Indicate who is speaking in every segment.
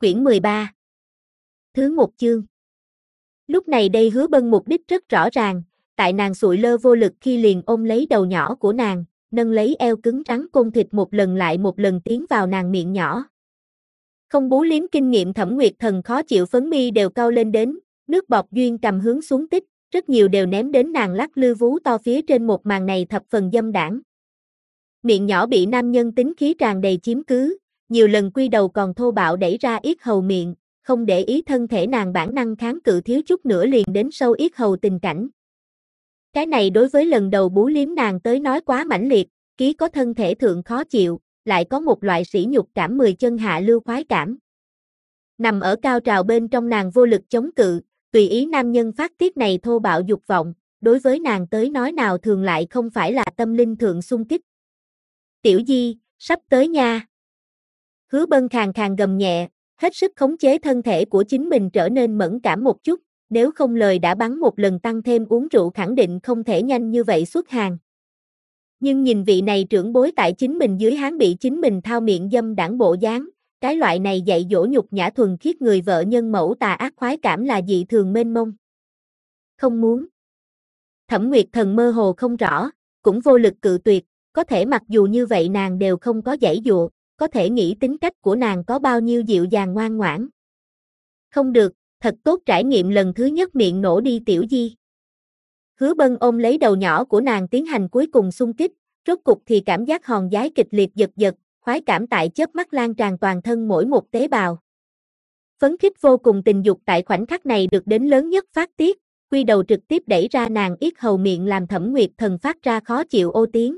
Speaker 1: Quyển 13. Thứ 1 chương. Lúc này đây Hứa Bân mục đích rất rõ ràng, tại nàng sụi lơ vô lực khi liền ôm lấy đầu nhỏ của nàng, nâng lấy eo cứng rắn côn thịt một lần lại một lần tiến vào nàng miệng nhỏ. Không bú liếm kinh nghiệm Thẩm Nguyệt Thần khó chịu phấn mi đều cau lên đến, nước bọt duyên cầm hướng xuống tích, rất nhiều đều ném đến nàng lắc lư vú to phía trên một màn này thập phần dâm đãng. Miệng nhỏ bị nam nhân tính khí tràn đầy chiếm cứ, nhiều lần quy đầu còn thô bạo đẩy ra yết hầu miệng, không để ý thân thể nàng bản năng kháng cự thiếu chút nữa liền đến sâu yết hầu tình cảnh. Cái này đối với lần đầu bú liếm nàng tới nói quá mãnh liệt, ký có thân thể thượng khó chịu, lại có một loại sỉ nhục cảm 10 chân hạ lưu khoái cảm. Nằm ở cao trào bên trong nàng vô lực chống cự, tùy ý nam nhân phát tiết này thô bạo dục vọng, đối với nàng tới nói nào thường lại không phải là tâm linh thượng xung kích. Tiểu Di, sắp tới nha. Hứa Bân khàn khàn gầm nhẹ, hết sức khống chế thân thể của chính mình trở nên mẫn cảm một chút, nếu không lời đã bắn một lần tăng thêm uống rượu khẳng định không thể nhanh như vậy xuất hàng. Nhưng nhìn vị này trưởng bối tại chính mình dưới háng bị chính mình thao miệng dâm đãng bộ dáng, cái loại này dạy dỗ nhục nhã thuần khiết người vợ nhân mẫu tà ác khoái cảm là dị thường mênh mông. Không muốn. Thẩm Nguyệt Thần mơ hồ không rõ, cũng vô lực cự tuyệt, có thể mặc dù như vậy nàng đều không có giãy dụa, có thể nghĩ tính cách của nàng có bao nhiêu dịu dàng ngoan ngoãn. Không được, thật tốt trải nghiệm lần thứ nhất miệng nổ đi Tiểu Di. Hứa Bân ôm lấy đầu nhỏ của nàng tiến hành cuối cùng xung kích, rốt cục thì cảm giác hòn giái kịch liệt giật giật, khoái cảm tại chớp mắt lan tràn toàn thân mỗi một tế bào. Phấn khích vô cùng tình dục tại khoảnh khắc này được đến lớn nhất phát tiết, quy đầu trực tiếp đẩy ra nàng yết hầu miệng làm Thẩm Nguyệt Thần phát ra khó chịu ô tiếng.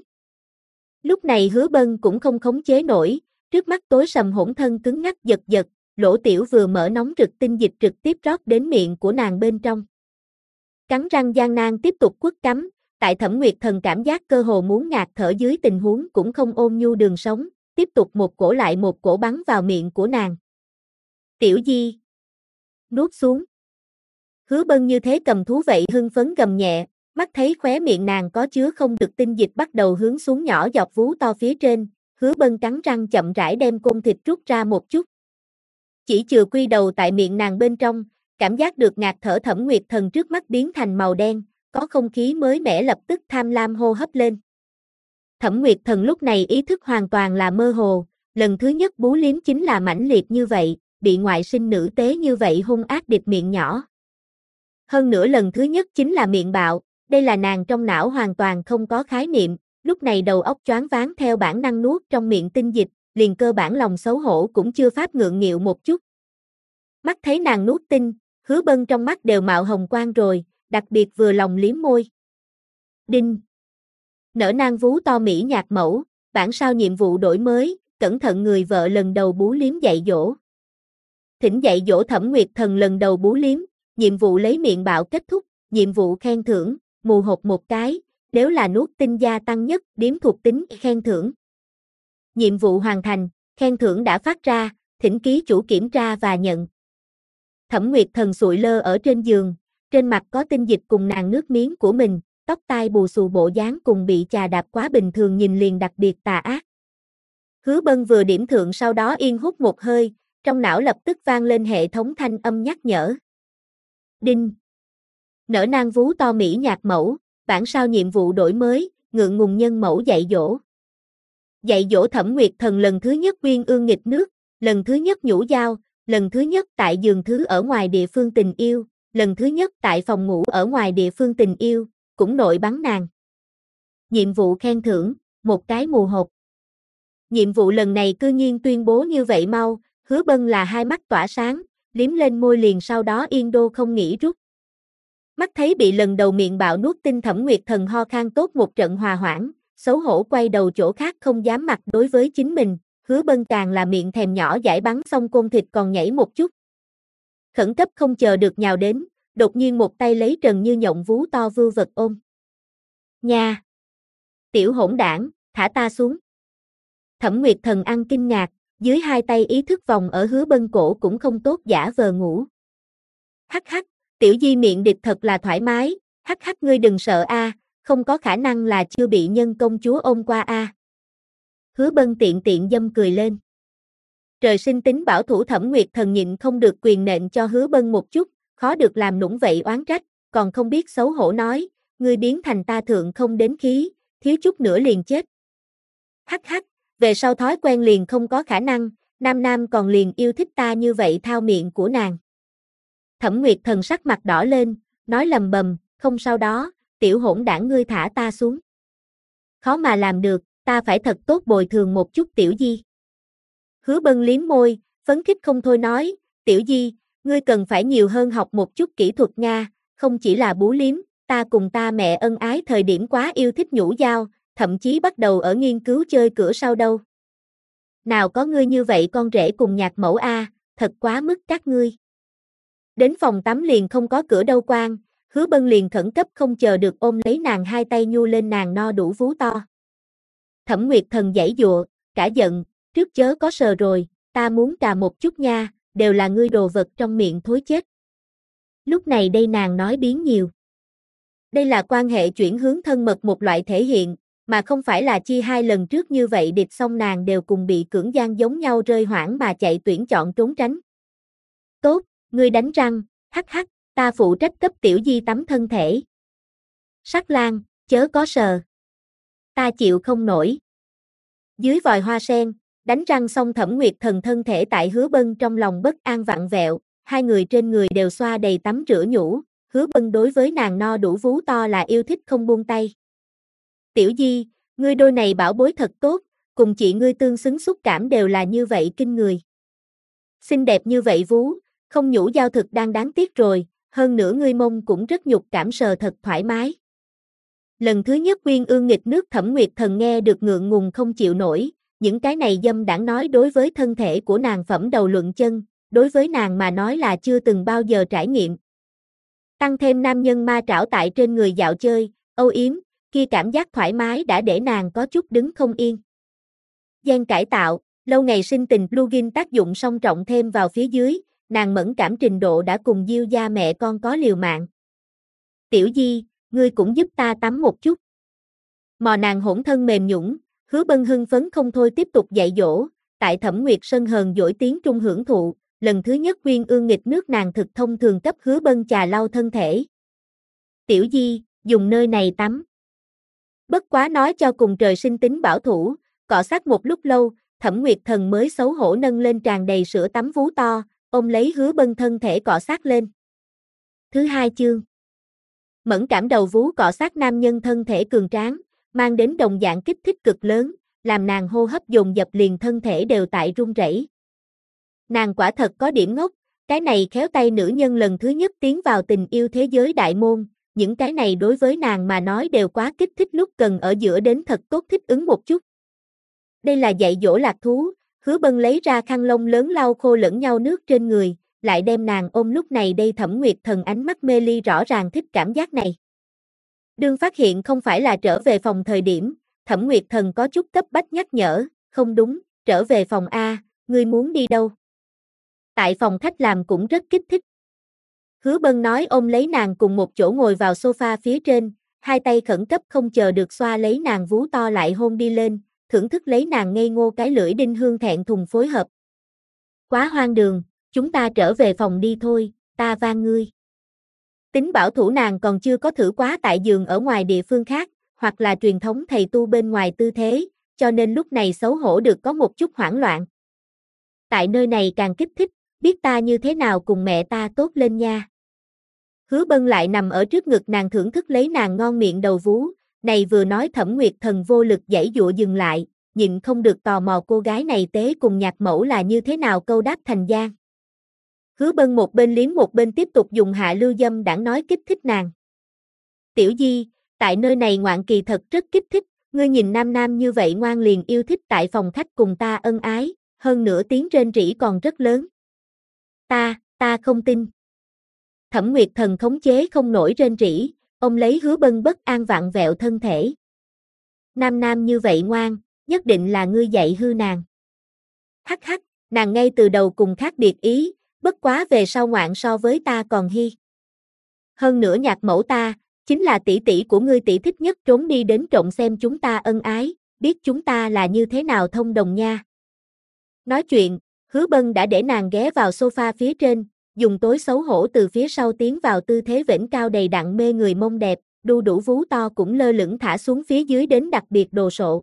Speaker 1: Lúc này Hứa Bân cũng không khống chế nổi, trước mắt tối sầm hỗn thân cứng ngắc giật giật, lỗ tiểu vừa mở nóng rực tinh dịch trực tiếp rót đến miệng của nàng bên trong. Cắn răng gian nan tiếp tục quất cắm, tại Thẩm Nguyệt Thần cảm giác cơ hồ muốn ngạt thở dưới tình huống cũng không ôm nhu đường sống, tiếp tục một cổ lại một cổ bắn vào miệng của nàng. Tiểu Di, nuốt xuống. Hứa Bân như thế cầm thú vậy hưng phấn gầm nhẹ, mắt thấy khóe miệng nàng có chứa không được tinh dịch bắt đầu hướng xuống nhỏ dọc vú to phía trên, Hứa Bân cắn răng chậm rãi đem côn thịt rút ra một chút. Chỉ chừa quy đầu tại miệng nàng bên trong, cảm giác được ngạt thở Thẩm Nguyệt Thần trước mắt biến thành màu đen, có không khí mới mẻ lập tức tham lam hô hấp lên. Thẩm Nguyệt Thần lúc này ý thức hoàn toàn là mơ hồ, lần thứ nhất bú liếm chính là mãnh liệt như vậy, bị ngoại sinh nữ tế như vậy hung ác địch miệng nhỏ. Hơn nữa lần thứ nhất chính là miệng bạo, đây là nàng trong não hoàn toàn không có khái niệm, lúc này đầu óc choáng váng theo bản năng nuốt trong miệng tinh dịch, liền cơ bản lòng xấu hổ cũng chưa pháp ngượng nghịu một chút. Mắt thấy nàng nuốt tinh, Hứa Bân trong mắt đều mạo hồng quang rồi, đặc biệt vừa lòng liếm môi. Đinh. Nở nang vú to mỹ nhạc mẫu, bản sao nhiệm vụ đổi mới, cẩn thận người vợ lần đầu bú liếm dạy dỗ. Thỉnh dạy dỗ Thẩm Nguyệt Thần lần đầu bú liếm, nhiệm vụ lấy miệng bạo kết thúc, nhiệm vụ khen thưởng, mù hột một cái, nếu là nuốt tinh gia tăng nhất, điếm thuộc tính khen thưởng. Nhiệm vụ hoàn thành, khen thưởng đã phát ra, thỉnh ký chủ kiểm tra và nhận. Thẩm Nguyệt Thần sụi lơ ở trên giường, trên mặt có tinh dịch cùng nàng nước miếng của mình, tóc tai bù xù bộ dáng cùng bị chà đạp quá bình thường nhìn liền đặc biệt tà ác. Hứa Bân vừa điểm thượng sau đó yên hút một hơi, trong não lập tức vang lên hệ thống thanh âm nhắc nhở. Đinh. Nở nang vú to mỹ nhạc mẫu, bản sao nhiệm vụ đổi mới, ngượng ngùng nhân mẫu dạy dỗ. Dạy dỗ Thẩm Nguyệt Thần lần thứ nhất uyên ương nghịch nước, lần thứ nhất nhũ dao, lần thứ nhất tại giường thứ ở ngoài địa phương tình yêu, lần thứ nhất tại phòng ngủ ở ngoài địa phương tình yêu, cũng nội bắn nàng. Nhiệm vụ khen thưởng, một cái mù hộp. Nhiệm vụ lần này cư nhiên tuyên bố như vậy mau, Hứa Bân là hai mắt tỏa sáng, liếm lên môi liền sau đó yên đô không nghĩ rút. Mắt thấy bị lần đầu miệng bạo nuốt tinh Thẩm Nguyệt Thần ho khan tốt một trận hòa hoãn, xấu hổ quay đầu chỗ khác không dám mặt đối với chính mình, Hứa Bân càng là miệng thèm nhỏ giải bắn xong côn thịt còn nhảy một chút. Khẩn cấp không chờ được nhào đến, đột nhiên một tay lấy Trần Như Nhộng vú to vưu vật ôm. Nha! Tiểu hỗn đảng, thả ta xuống. Thẩm Nguyệt Thần ăn kinh ngạc, dưới hai tay ý thức vòng ở Hứa Bân cổ cũng không tốt giả vờ ngủ. Hắc hắc, Tiểu Di miệng địch thật là thoải mái, hắc hắc ngươi đừng sợ a, không có khả năng là chưa bị nhân công chúa ôm qua a. Hứa Bân tiện tiện dâm cười lên. Trời sinh tính bảo thủ Thẩm Nguyệt Thần nhịn không được quyền nện cho Hứa Bân một chút, khó được làm nũng vậy oán trách, còn không biết xấu hổ nói, ngươi biến thành ta thượng không đến khí, thiếu chút nữa liền chết. Hắc hắc, về sau thói quen liền không có khả năng, Nam Nam còn liền yêu thích ta như vậy thao miệng của nàng. Thẩm Nguyệt Thần sắc mặt đỏ lên, nói lầm bầm, không sao đó, tiểu hỗn đảng ngươi thả ta xuống. Khó mà làm được, ta phải thật tốt bồi thường một chút Tiểu Di. Hứa Bân liếm môi, phấn khích không thôi nói, Tiểu Di, ngươi cần phải nhiều hơn học một chút kỹ thuật Nga, không chỉ là bú liếm, ta cùng ta mẹ ân ái thời điểm quá yêu thích nhũ dao, thậm chí bắt đầu ở nghiên cứu chơi cửa sau đâu. Nào có ngươi như vậy con rể cùng nhạc mẫu a, thật quá mức các ngươi. Đến phòng tắm liền không có cửa đâu quan, Hứa Bân liền khẩn cấp không chờ được ôm lấy nàng hai tay nhu lên nàng no đủ vú to. Thẩm Nguyệt Thần giãy giụa, cả giận, trước chớ có sờ rồi, ta muốn trà một chút nha, đều là ngươi đồ vật trong miệng thối chết. Lúc này đây nàng nói biến nhiều. Đây là quan hệ chuyển hướng thân mật một loại thể hiện, mà không phải là chi hai lần trước như vậy địch xong nàng đều cùng bị cưỡng gian giống nhau rơi hoảng mà chạy tuyển chọn trốn tránh. Tốt, ngươi đánh răng, hắc hắc, ta phụ trách cấp Tiểu Di tắm thân thể. Sắc Lan, chớ có sờ. Ta chịu không nổi. Dưới vòi hoa sen, đánh răng xong Thẩm Nguyệt Thần thân thể tại Hứa Bân trong lòng bất an vặn vẹo, hai người trên người đều xoa đầy tắm rửa nhũ, Hứa Bân đối với nàng no đủ vú to là yêu thích không buông tay. Tiểu Di, ngươi đôi này bảo bối thật tốt, cùng chị ngươi tương xứng xúc cảm đều là như vậy kinh người. Xinh đẹp như vậy vú, không nhũ giao thực đang đáng tiếc rồi, hơn nữa ngươi mông cũng rất nhục cảm sờ thật thoải mái. Lần thứ nhất Uyên Ương nghịch nước Thẩm Nguyệt Thần nghe được ngượng ngùng không chịu nổi, những cái này dâm đảng nói đối với thân thể của nàng phẩm đầu luận chân, đối với nàng mà nói là chưa từng bao giờ trải nghiệm. Tăng thêm nam nhân ma trảo tại trên người dạo chơi, âu yếm, kia cảm giác thoải mái đã để nàng có chút đứng không yên. Gen cải tạo, lâu ngày sinh tình plugin tác dụng song trọng thêm vào phía dưới, nàng mẫn cảm trình độ đã cùng Diêu gia mẹ con có liều mạng. Tiểu Di, ngươi cũng giúp ta tắm một chút. Mò nàng hỗn thân mềm nhũn, Hứa Bân hưng phấn không thôi tiếp tục dạy dỗ, tại Thẩm Nguyệt Sân hờn dỗi tiếng trung hưởng thụ, lần thứ nhất Uyên Ương nghịch nước nàng thực thông thường cấp Hứa Bân trà lau thân thể. Tiểu Di, dùng nơi này tắm. Bất quá nói cho cùng trời sinh tính bảo thủ, cọ sát một lúc lâu, Thẩm Nguyệt Thần mới xấu hổ nâng lên tràn đầy sữa tắm vú to, ôm lấy Hứa Bân thân thể cọ sát lên. Thứ hai chương. Mẫn cảm đầu vú cọ sát nam nhân thân thể cường tráng, mang đến đồng dạng kích thích cực lớn, làm nàng hô hấp dồn dập liền thân thể đều tại run rẩy. Nàng quả thật có điểm ngốc, cái này khéo tay nữ nhân lần thứ nhất tiến vào tình yêu thế giới đại môn, những cái này đối với nàng mà nói đều quá kích thích lúc cần ở giữa đến thật tốt thích ứng một chút. Đây là dạy dỗ lạc thú, Hứa Bân lấy ra khăn lông lớn lau khô lẫn nhau nước trên người, lại đem nàng ôm lúc này đây Thẩm Nguyệt Thần ánh mắt mê ly rõ ràng thích cảm giác này. Đương phát hiện không phải là trở về phòng thời điểm, Thẩm Nguyệt Thần có chút cấp bách nhắc nhở, không đúng, trở về phòng A, ngươi muốn đi đâu? Tại phòng khách làm cũng rất kích thích. Hứa Bân nói ôm lấy nàng cùng một chỗ ngồi vào sofa phía trên, hai tay khẩn cấp không chờ được xoa lấy nàng vú to lại hôn đi lên, thưởng thức lấy nàng ngây ngô cái lưỡi đinh hương thẹn thùng phối hợp. Quá hoang đường, chúng ta trở về phòng đi thôi, ta van ngươi. Tính bảo thủ nàng còn chưa có thử quá tại giường ở ngoài địa phương khác, hoặc là truyền thống thầy tu bên ngoài tư thế, cho nên lúc này xấu hổ được có một chút hoảng loạn. Tại nơi này càng kích thích, biết ta như thế nào cùng mẹ ta tốt lên nha. Hứa Bân lại nằm ở trước ngực nàng thưởng thức lấy nàng ngon miệng đầu vú, này vừa nói Thẩm Nguyệt Thần vô lực giãy giụa dừng lại, nhịn không được tò mò cô gái này tế cùng nhạc mẫu là như thế nào câu đáp thành gian. Hứa Bân một bên liếm một bên tiếp tục dùng hạ lưu dâm đãng nói kích thích nàng. Tiểu Di, tại nơi này ngoạn kỳ thật rất kích thích, ngươi nhìn nam nam như vậy ngoan liền yêu thích tại phòng khách cùng ta ân ái, hơn nữa tiếng rên rỉ còn rất lớn. Ta không tin. Thẩm Nguyệt Thần khống chế không nổi rên rỉ, ông lấy Hứa Bân bất an vặn vẹo thân thể. Nam nam như vậy ngoan, nhất định là ngươi dạy hư nàng. Hắc hắc, nàng ngay từ đầu cùng khác biệt ý, bất quá về sau ngoạn so với ta còn hi. Hơn nữa nhạc mẫu ta, chính là tỷ tỷ của ngươi tỷ thích nhất trốn đi đến trộm xem chúng ta ân ái, biết chúng ta là như thế nào thông đồng nha. Nói chuyện, Hứa Bân đã để nàng ghé vào sofa phía trên, dùng tối xấu hổ từ phía sau tiến vào tư thế vểnh cao đầy đặn mê người mông đẹp, đu đủ vú to cũng lơ lửng thả xuống phía dưới đến đặc biệt đồ sộ.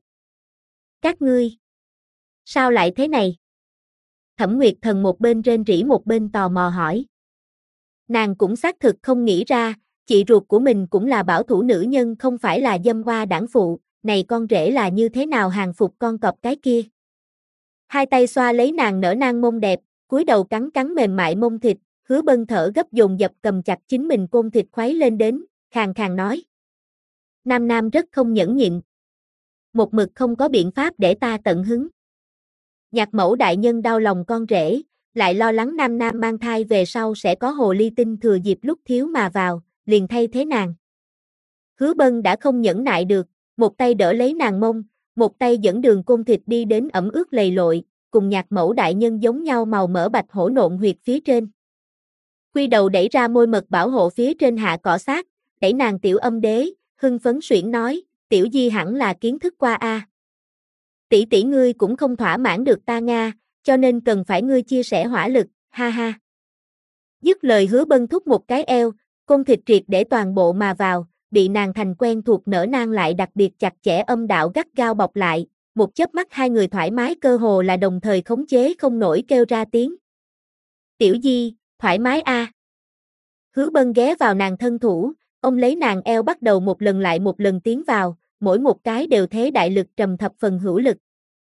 Speaker 1: Các ngươi, sao lại thế này? Thẩm Nguyệt Thần một bên rên rỉ một bên tò mò hỏi. Nàng cũng xác thực không nghĩ ra, chị ruột của mình cũng là bảo thủ nữ nhân không phải là dâm hoa đảng phụ, này con rể là như thế nào hàng phục con cọp cái kia. Hai tay xoa lấy nàng nở nang mông đẹp, cúi đầu cắn cắn mềm mại mông thịt, Hứa Bân thở gấp dồn dập cầm chặt chính mình côn thịt khuấy lên đến, khàn khàn nói. Nam Nam rất không nhẫn nhịn. Một mực không có biện pháp để ta tận hứng. Nhạc mẫu đại nhân đau lòng con rể, lại lo lắng Nam Nam mang thai về sau sẽ có hồ ly tinh thừa dịp lúc thiếu mà vào, liền thay thế nàng. Hứa Bân đã không nhẫn nại được, một tay đỡ lấy nàng mông, một tay dẫn đường côn thịt đi đến ẩm ướt lầy lội, cùng nhạc mẫu đại nhân giống nhau màu mỡ bạch hổ nộn huyệt phía trên. Quy đầu đẩy ra môi mật bảo hộ phía trên hạ cọ sát, đẩy nàng tiểu âm đế, hưng phấn suyễn nói, tiểu di hẳn là kiến thức qua a. Tỷ tỷ ngươi cũng không thỏa mãn được ta Nga, cho nên cần phải ngươi chia sẻ hỏa lực, ha ha. Dứt lời Hứa Bân thúc một cái eo, côn thịt triệt để toàn bộ mà vào, bị nàng thành quen thuộc nở nang lại đặc biệt chặt chẽ âm đạo gắt gao bọc lại, một chớp mắt hai người thoải mái cơ hồ là đồng thời khống chế không nổi kêu ra tiếng. Tiểu di, thoải mái a. Hứa Bân ghé vào nàng thân thủ, ông lấy nàng eo bắt đầu một lần lại một lần tiến vào, mỗi một cái đều thế đại lực trầm thập phần hữu lực.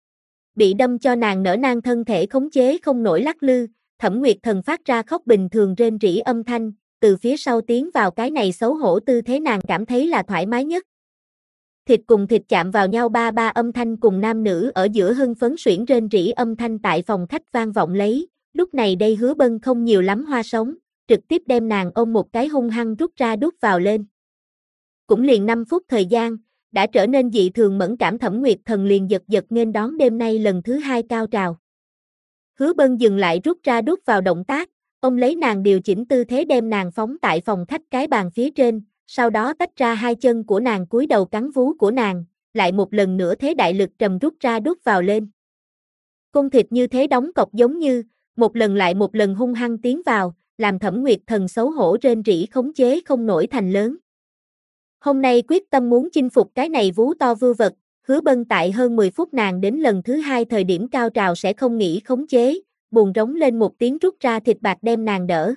Speaker 1: Bị đâm cho nàng nở nang thân thể khống chế không nổi lắc lư, Thẩm Nguyệt Thần phát ra khóc bình thường rên rỉ âm thanh, từ phía sau tiến vào cái này xấu hổ tư thế nàng cảm thấy là thoải mái nhất. Thịt cùng thịt chạm vào nhau ba ba âm thanh cùng nam nữ ở giữa hưng phấn suyễn rên rỉ âm thanh tại phòng khách vang vọng lấy, lúc này đây Hứa Bân không nhiều lắm hoa sống, trực tiếp đem nàng ôm một cái hung hăng rút ra đút vào lên. Cũng liền 5 phút thời gian, đã trở nên dị thường mẫn cảm. Thẩm Nguyệt Thần liền giật giật nghênh đón đêm nay lần thứ 2 cao trào. Hứa Bân dừng lại rút ra đút vào động tác, ông lấy nàng điều chỉnh tư thế đem nàng phóng tại phòng khách cái bàn phía trên, sau đó tách ra hai chân của nàng cúi đầu cắn vú của nàng, lại một lần nữa thế đại lực trầm rút ra đút vào lên. Côn thịt như thế đóng cọc giống như, một lần lại một lần hung hăng tiến vào, làm Thẩm Nguyệt Thần xấu hổ rên rỉ khống chế không nổi thành lớn. Hôm nay quyết tâm muốn chinh phục cái này vú to vư vật, Hứa Bân tại hơn 10 phút nàng đến lần thứ 2 thời điểm cao trào sẽ không nghĩ khống chế, buồn rống lên một tiếng rút ra thịt bạc đem nàng đỡ.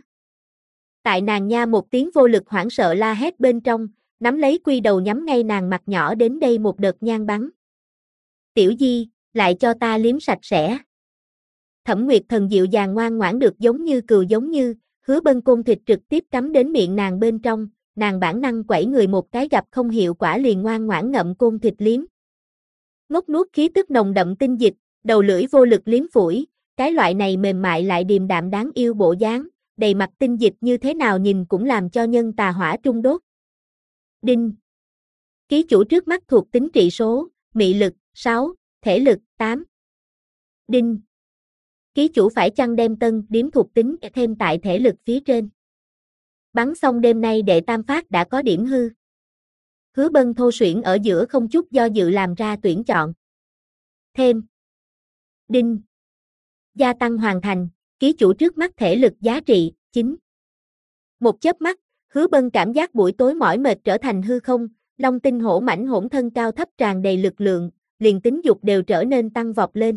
Speaker 1: Tại nàng nha một tiếng vô lực hoảng sợ la hét bên trong, nắm lấy quy đầu nhắm ngay nàng mặt nhỏ đến đây một đợt nhang bắn. Tiểu di, lại cho ta liếm sạch sẽ. Thẩm Nguyệt Thần dịu dàng ngoan ngoãn được giống như cừu giống như, Hứa Bân côn thịt trực tiếp cắm đến miệng nàng bên trong, nàng bản năng quẩy người một cái gặp không hiệu quả liền ngoan ngoãn ngậm côn thịt liếm. Ngốc nuốt khí tức nồng đậm tinh dịch, đầu lưỡi vô lực liếm phủi, cái loại này mềm mại lại điềm đạm đáng yêu bộ dáng, đầy mặt tinh dịch như thế nào nhìn cũng làm cho nhân tà hỏa trung đốt. Đinh. Ký chủ trước mắt thuộc tính trị số, mị lực 6, thể lực 8. Đinh. Ký chủ phải chăng đem tân điểm thuộc tính thêm tại thể lực phía trên. Bắn xong đêm nay đệ tam phát đã có điểm hư. Hứa Bân thô suyễn ở giữa không chút do dự làm ra tuyển chọn. Thêm. Đinh. Gia tăng hoàn thành, ký chủ trước mắt thể lực giá trị 9. Một chớp mắt, Hứa Bân cảm giác buổi tối mỏi mệt trở thành hư không, long tinh hổ mãnh hỗn thân cao thấp tràn đầy lực lượng, liền tính dục đều trở nên tăng vọt lên.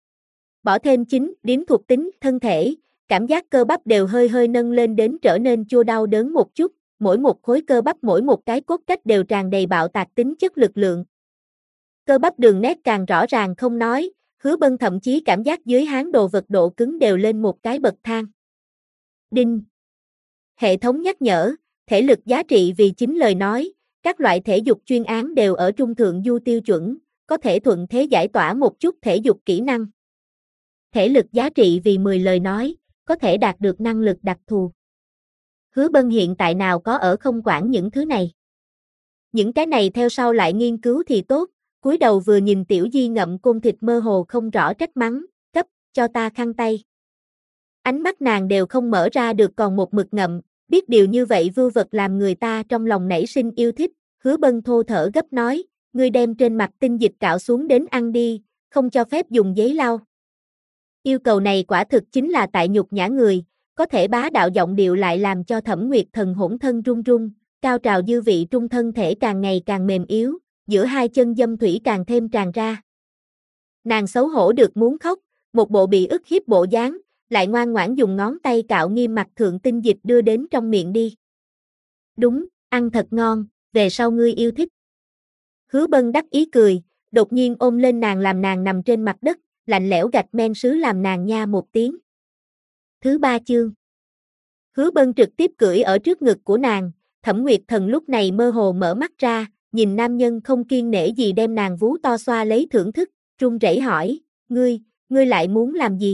Speaker 1: Bỏ thêm 9 điểm thuộc tính thân thể, cảm giác cơ bắp đều hơi hơi nâng lên đến trở nên chua đau đớn một chút, mỗi một khối cơ bắp mỗi một cái cốt cách đều tràn đầy bạo tạc tính chất lực lượng. Cơ bắp đường nét càng rõ ràng không nói, Hứa Bân thậm chí cảm giác dưới háng đồ vật độ cứng đều lên một cái bậc thang. Đinh. Hệ thống nhắc nhở, thể lực giá trị vì 9 lời nói, các loại thể dục chuyên án đều ở trung thượng du tiêu chuẩn, có thể thuận thế giải tỏa một chút thể dục kỹ năng. Thể lực giá trị vì 10 lời nói, có thể đạt được năng lực đặc thù. Hứa Bân hiện tại nào có ở không quản những thứ này. Những cái này theo sau lại nghiên cứu thì tốt, cúi đầu vừa nhìn Tiểu Di ngậm côn thịt mơ hồ không rõ trách mắng, cấp, cho ta khăn tay. Ánh mắt nàng đều không mở ra được còn một mực ngậm, biết điều như vậy vưu vật làm người ta trong lòng nảy sinh yêu thích, Hứa Bân thô thở gấp nói, ngươi đem trên mặt tinh dịch cạo xuống đến ăn đi, không cho phép dùng giấy lau. Yêu cầu này quả thực chính là tại nhục nhã người, có thể bá đạo giọng điệu lại làm cho Thẩm Nguyệt Thần hỗn thân run run, cao trào dư vị trung thân thể càng ngày càng mềm yếu, giữa hai chân dâm thủy càng thêm tràn ra. Nàng xấu hổ được muốn khóc, một bộ bị ức hiếp bộ dáng, lại ngoan ngoãn dùng ngón tay cạo nghiêm mặt thượng tinh dịch đưa đến trong miệng đi. Đúng, ăn thật ngon, về sau ngươi yêu thích. Hứa Bân đắc ý cười, đột nhiên ôm lên nàng làm nàng nằm trên mặt đất, lạnh lẽo gạch men sứ làm nàng nha một tiếng. Thứ 3 chương. Hứa Bân trực tiếp cưỡi ở trước ngực của nàng, Thẩm Nguyệt Thần lúc này mơ hồ mở mắt ra, nhìn nam nhân không kiêng nể gì đem nàng vú to xoa lấy thưởng thức, run rẩy hỏi, ngươi lại muốn làm gì?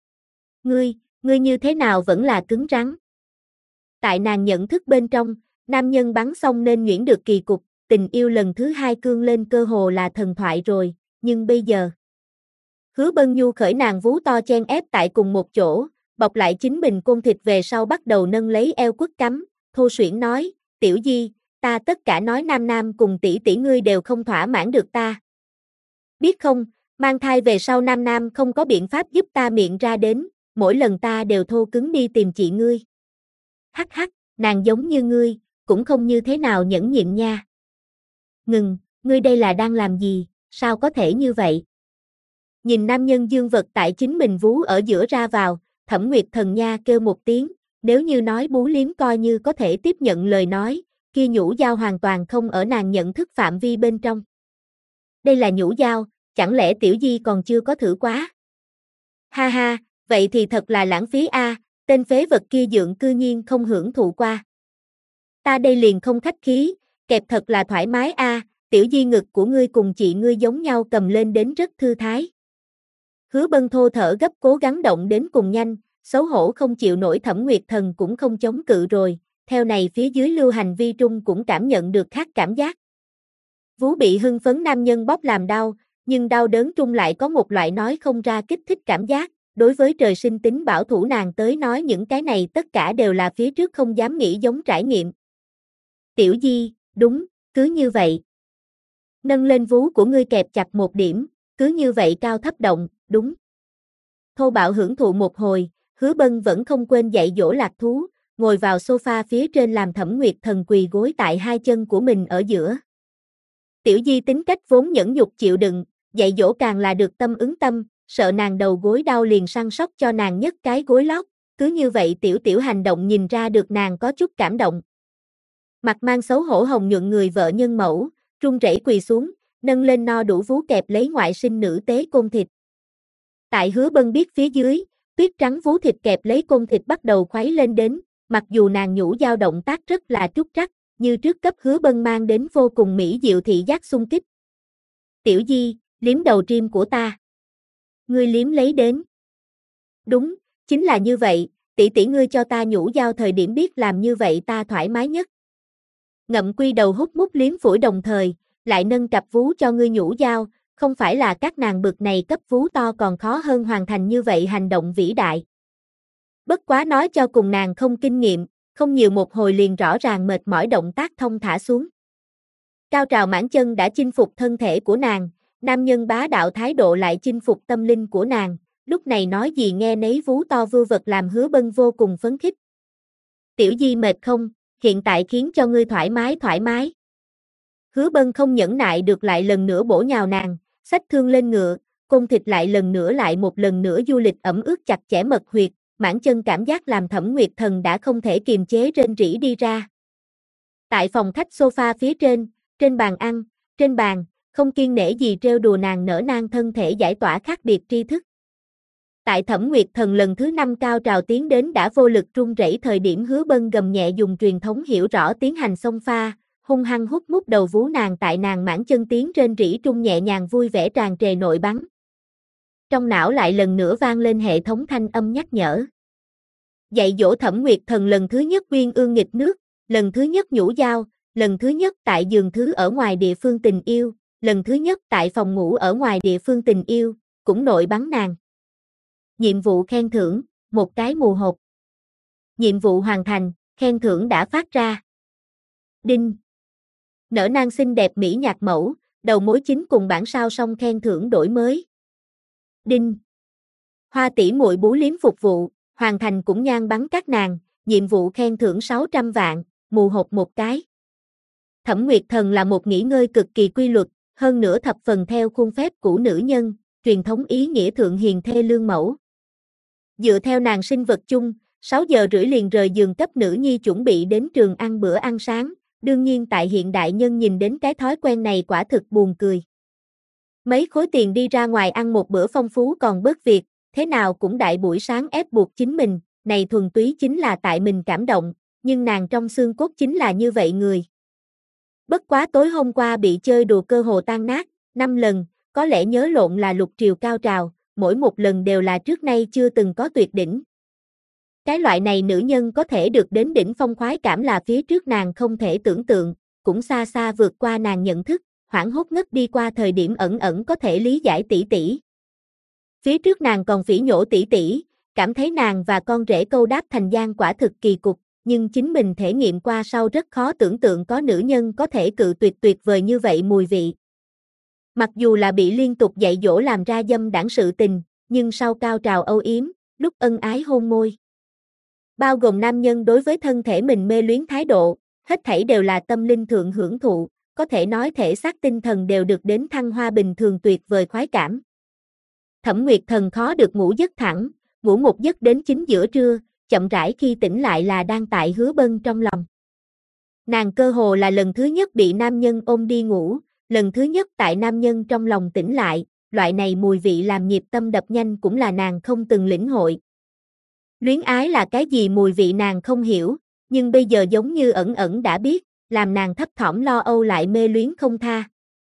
Speaker 1: Ngươi như thế nào vẫn là cứng rắn? Tại nàng nhận thức bên trong, nam nhân bắn xong nên nhuyễn được kỳ cục, tình yêu lần thứ 2 cương lên cơ hồ là thần thoại rồi, nhưng bây giờ. Hứa Bân Nhu khởi nàng vú to chen ép tại cùng một chỗ, bọc lại chính mình côn thịt về sau bắt đầu nâng lấy eo quất cắm, thô suyễn nói, tiểu di, ta tất cả nói nam nam cùng tỷ tỷ ngươi đều không thỏa mãn được ta. Biết không, mang thai về sau nam nam không có biện pháp giúp ta miệng ra đến, mỗi lần ta đều thô cứng đi tìm chị ngươi. Hắc hắc, nàng giống như ngươi, cũng không như thế nào nhẫn nhịn nha. Ngừng, ngươi đây là đang làm gì, sao có thể như vậy? Nhìn nam nhân dương vật tại chính mình vú ở giữa ra vào, Thẩm Nguyệt Thần nha kêu một tiếng, nếu như nói bú liếm coi như có thể tiếp nhận lời nói, kia nhũ dao hoàn toàn không ở nàng nhận thức phạm vi bên trong. Đây là nhũ dao, chẳng lẽ tiểu di còn chưa có thử quá? Ha ha, vậy thì thật là lãng phí a, tên phế vật kia dượng cư nhiên không hưởng thụ qua. Ta đây liền không khách khí, kẹp thật là thoải mái a, tiểu di ngực của ngươi cùng chị ngươi giống nhau cầm lên đến rất thư thái. Hứa Bân thô thở gấp cố gắng động đến cùng nhanh, xấu hổ không chịu nổi Thẩm Nguyệt Thần cũng không chống cự rồi, theo này phía dưới lưu hành vi trung cũng cảm nhận được khác cảm giác. Vú bị hưng phấn nam nhân bóp làm đau, nhưng đau đớn trung lại có một loại nói không ra kích thích cảm giác, đối với trời sinh tính bảo thủ nàng tới nói những cái này tất cả đều là phía trước không dám nghĩ giống trải nghiệm. Tiểu di, đúng, cứ như vậy. Nâng lên vú của ngươi kẹp chặt một điểm, cứ như vậy cao thấp động, đúng. Thô bạo hưởng thụ một hồi, Hứa Bân vẫn không quên dạy dỗ lạc thú, ngồi vào sofa phía trên làm Thẩm Nguyệt Thần quỳ gối tại hai chân của mình ở giữa. Tiểu di tính cách vốn nhẫn nhục chịu đựng, dạy dỗ càng là được tâm ứng tâm, sợ nàng đầu gối đau liền săn sóc cho nàng nhất cái gối lót, cứ như vậy tiểu hành động nhìn ra được nàng có chút cảm động. Mặt mang xấu hổ hồng nhuận người vợ nhân mẫu, run rẩy quỳ xuống, nâng lên no đủ vú kẹp lấy ngoại sinh nữ tế côn thịt. Tại Hứa Bân biết phía dưới, tuyết trắng vú thịt kẹp lấy côn thịt bắt đầu khuấy lên đến, mặc dù nàng nhũ dao động tác rất là trúc trắc, như trước cấp Hứa Bân mang đến vô cùng mỹ diệu thị giác xung kích. Tiểu di, liếm đầu trim của ta. Ngươi liếm lấy đến. Đúng, chính là như vậy, tỷ tỷ ngươi cho ta nhũ dao thời điểm biết làm như vậy ta thoải mái nhất. Ngậm quy đầu hút mút liếm phổi đồng thời, lại nâng cặp vú cho ngươi nhũ dao, không phải là các nàng bực này cấp vú to còn khó hơn hoàn thành như vậy hành động vĩ đại. Bất quá nói cho cùng nàng không kinh nghiệm, không nhiều một hồi liền rõ ràng mệt mỏi động tác thông thả xuống. Cao trào mãn chân đã chinh phục thân thể của nàng, nam nhân bá đạo thái độ lại chinh phục tâm linh của nàng, lúc này nói gì nghe nấy vú to vưu vật làm Hứa Bân vô cùng phấn khích. Tiểu di mệt không, hiện tại khiến cho ngươi thoải mái. Hứa Bân không nhẫn nại được lại lần nữa bổ nhào nàng, xách thương lên ngựa, côn thịt lại một lần nữa du lịch ẩm ướt chặt chẽ mật huyệt, mãn chân cảm giác làm Thẩm Nguyệt Thần đã không thể kiềm chế rên rỉ đi ra. Tại phòng khách sofa phía trên bàn ăn, trên bàn, không kiêng nể gì trêu đùa nàng nở nang thân thể giải tỏa khác biệt tri thức. Tại Thẩm Nguyệt Thần lần thứ 5 cao trào tiến đến đã vô lực run rẩy thời điểm Hứa Bân gầm nhẹ dùng truyền thống hiểu rõ tiến hành xông pha, hung hăng hút mút đầu vú nàng tại nàng mãn chân tiếng rên rỉ trung nhẹ nhàng vui vẻ tràn trề nội bắn. Trong não lại lần nữa vang lên hệ thống thanh âm nhắc nhở. Dạy dỗ Thẩm Nguyệt Thần lần thứ nhất uyên ương nghịch nước, lần thứ nhất nhũ dao, lần thứ nhất tại giường thứ ở ngoài địa phương tình yêu, lần thứ nhất tại phòng ngủ ở ngoài địa phương tình yêu, cũng nội bắn nàng. Nhiệm vụ khen thưởng, một cái mù hộp. Nhiệm vụ hoàn thành, khen thưởng đã phát ra. Đinh. Nở nang xinh đẹp mỹ nhạc mẫu, đầu mối chính cùng bản sao song khen thưởng đổi mới. Đinh. Hoa tỷ muội bú liếm phục vụ, hoàn thành cũng nhan bắn các nàng, nhiệm vụ khen thưởng 600 vạn, mù hộp một cái. Thẩm Nguyệt Thần là một nghỉ ngơi cực kỳ quy luật, hơn nữa thập phần theo khuôn phép cũ nữ nhân, truyền thống ý nghĩa thượng hiền thê lương mẫu. Dựa theo nàng sinh vật chung, 6 giờ rưỡi liền rời giường cấp nữ nhi chuẩn bị đến trường ăn bữa ăn sáng, đương nhiên tại hiện đại nhân nhìn đến cái thói quen này quả thực buồn cười. Mấy khối tiền đi ra ngoài ăn một bữa phong phú còn bớt việc, thế nào cũng đại buổi sáng ép buộc chính mình, này thuần túy chính là tại mình cảm động, nhưng nàng trong xương cốt chính là như vậy người. Bất quá tối hôm qua bị chơi đùa cơ hồ tan nát, 5 lần, có lẽ nhớ lộn là lục triều cao trào, mỗi một lần đều là trước nay chưa từng có tuyệt đỉnh. Cái loại này nữ nhân có thể được đến đỉnh phong khoái cảm là phía trước nàng không thể tưởng tượng, cũng xa xa vượt qua nàng nhận thức, hoảng hốt ngất đi qua thời điểm ẩn ẩn có thể lý giải tỷ tỷ. Phía trước nàng còn phỉ nhổ tỷ tỷ, cảm thấy nàng và con rể câu đáp thành gian quả thực kỳ cục, nhưng chính mình thể nghiệm qua sau rất khó tưởng tượng có nữ nhân có thể cự tuyệt tuyệt vời như vậy mùi vị. Mặc dù là bị liên tục dạy dỗ làm ra dâm đãng sự tình, nhưng sau cao trào âu yếm, lúc ân ái hôn môi. Bao gồm nam nhân đối với thân thể mình mê luyến thái độ, hết thảy đều là tâm linh thượng hưởng thụ, có thể nói thể xác tinh thần đều được đến thăng hoa bình thường tuyệt vời khoái cảm. Thẩm Nguyệt Thần khó được ngủ giấc thẳng, ngủ một giấc đến 9 giữa trưa, chậm rãi khi tỉnh lại là đang tại Hứa Bân trong lòng. Nàng cơ hồ là lần thứ nhất bị nam nhân ôm đi ngủ, lần thứ nhất tại nam nhân trong lòng tỉnh lại, loại này mùi vị làm nhịp tâm đập nhanh cũng là nàng không từng lĩnh hội. Luyến ái là cái gì mùi vị nàng không hiểu, nhưng bây giờ giống như ẩn ẩn đã biết, làm nàng thấp thỏm lo âu lại mê luyến không tha.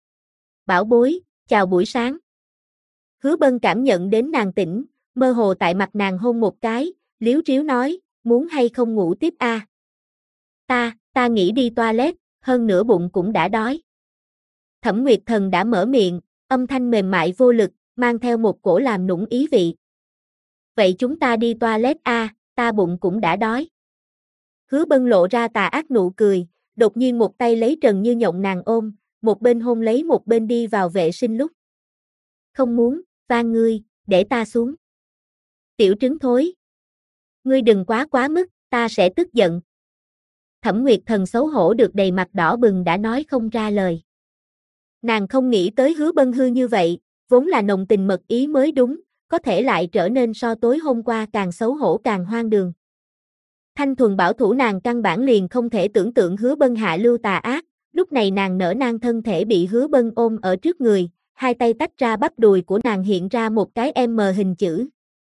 Speaker 1: Bảo bối, chào buổi sáng. Hứa Bân cảm nhận đến nàng tỉnh, mơ hồ tại mặt nàng hôn một cái, liếu riếu nói, muốn hay không ngủ tiếp a? Ta nghĩ đi toilet, hơn nữa bụng cũng đã đói. Thẩm Nguyệt Thần đã mở miệng, âm thanh mềm mại vô lực, mang theo một cổ làm nũng ý vị. Vậy chúng ta đi toilet a, ta bụng cũng đã đói. Hứa Bân lộ ra tà ác nụ cười, đột nhiên một tay lấy Trần Như Nhộng nàng ôm, một bên hôn lấy một bên đi vào vệ sinh lúc. Không muốn, van ngươi, để ta xuống. Tiểu trứng thối. Ngươi đừng quá mức, ta sẽ tức giận. Thẩm Nguyệt Thần xấu hổ được đầy mặt đỏ bừng đã nói không ra lời. Nàng không nghĩ tới Hứa Bân hư như vậy, vốn là nồng tình mật ý mới đúng, có thể lại trở nên so tối hôm qua càng xấu hổ càng hoang đường. Thanh thuần bảo thủ nàng căn bản liền không thể tưởng tượng Hứa Bân hạ lưu tà ác, lúc này nàng nở nang thân thể bị Hứa Bân ôm ở trước người, hai tay tách ra bắp đùi của nàng hiện ra một cái M hình chữ.